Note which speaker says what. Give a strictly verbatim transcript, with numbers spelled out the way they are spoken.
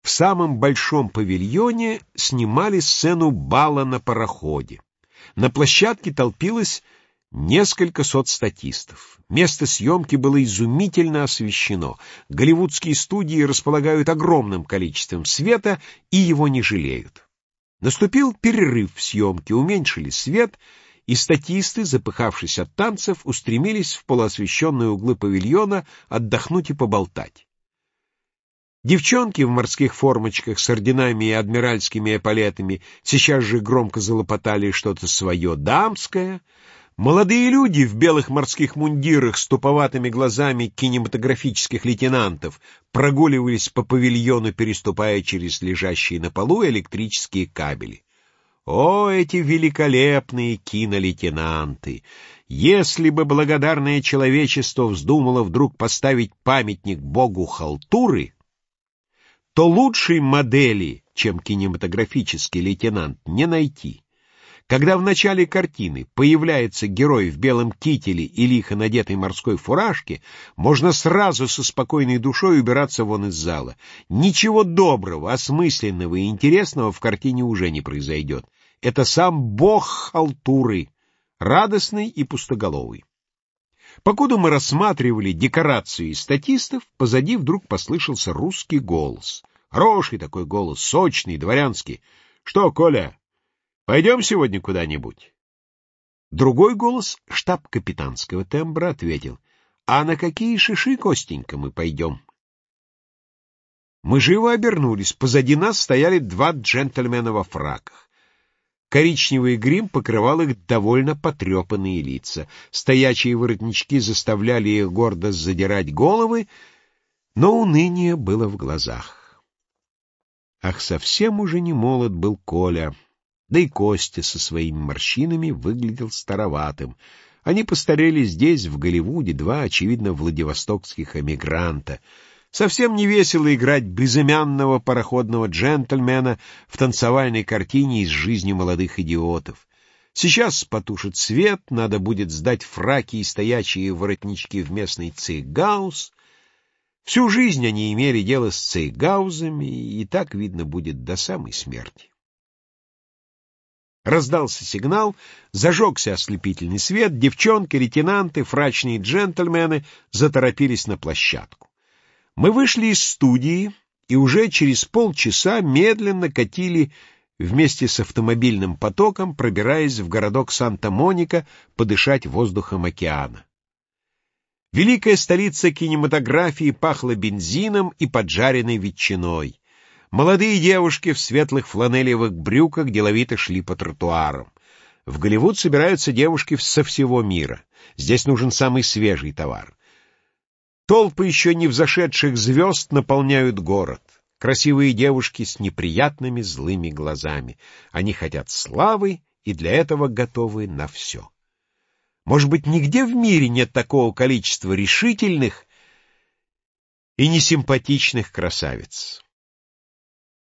Speaker 1: В самом большом павильоне снимали сцену бала на пароходе. На площадке толпилось несколько сот статистов. Место съемки было изумительно освещено. Голливудские студии располагают огромным количеством света и его не жалеют. Наступил перерыв в съемке, уменьшили свет, и статисты, запыхавшись от танцев, устремились в полуосвещенные углы павильона отдохнуть и поболтать. Девчонки в морских формочках с орденами и адмиральскими эполетами сейчас же громко залопотали что-то свое дамское. Молодые люди в белых морских мундирах с туповатыми глазами кинематографических лейтенантов прогуливались по павильону, переступая через лежащие на полу электрические кабели. О, эти великолепные кинолейтенанты! Если бы благодарное человечество вздумало вдруг поставить памятник богу халтуры, то лучшей модели, чем кинематографический лейтенант, не найти. Когда в начале картины появляется герой в белом кителе и лихо надетой морской фуражке, можно сразу со спокойной душой убираться вон из зала. Ничего доброго, осмысленного и интересного в картине уже не произойдет. Это сам бог халтуры, радостный и пустоголовый. Покуда мы рассматривали декорации статистов, позади вдруг послышался русский голос. Хороший такой голос, сочный, дворянский. «Что, Коля, пойдем сегодня куда-нибудь?» Другой голос штаб-капитанского тембра ответил: «А на какие шиши, Костенька, мы пойдем?» Мы живо обернулись. Позади нас стояли два джентльмена во фраках. Коричневый грим покрывал их довольно потрепанные лица. Стоячие воротнички заставляли их гордо задирать головы, но уныние было в глазах. Ах, совсем уже не молод был Коля, да и Костя со своими морщинами выглядел староватым. Они постарели здесь, в Голливуде, два, очевидно, владивостокских эмигранта. Совсем не весело играть безымянного пароходного джентльмена в танцевальной картине из жизни молодых идиотов. Сейчас потушит свет, надо будет сдать фраки и стоячие воротнички в местный цейгаус. Всю жизнь они имели дело с цейгаузами, и так, видно, будет до самой смерти. Раздался сигнал, зажегся ослепительный свет, девчонки, лейтенанты, фрачные джентльмены заторопились на площадку. Мы вышли из студии и уже через полчаса медленно катили вместе с автомобильным потоком, пробираясь в городок Санта-Моника подышать воздухом океана. Великая столица кинематографии пахла бензином и поджаренной ветчиной. Молодые девушки в светлых фланелевых брюках деловито шли по тротуарам. В Голливуд собираются девушки со всего мира. Здесь нужен самый свежий товар. Толпы еще не взошедших звезд наполняют город. Красивые девушки с неприятными злыми глазами. Они хотят славы и для этого готовы на все. Может быть, нигде в мире нет такого количества решительных и несимпатичных красавиц.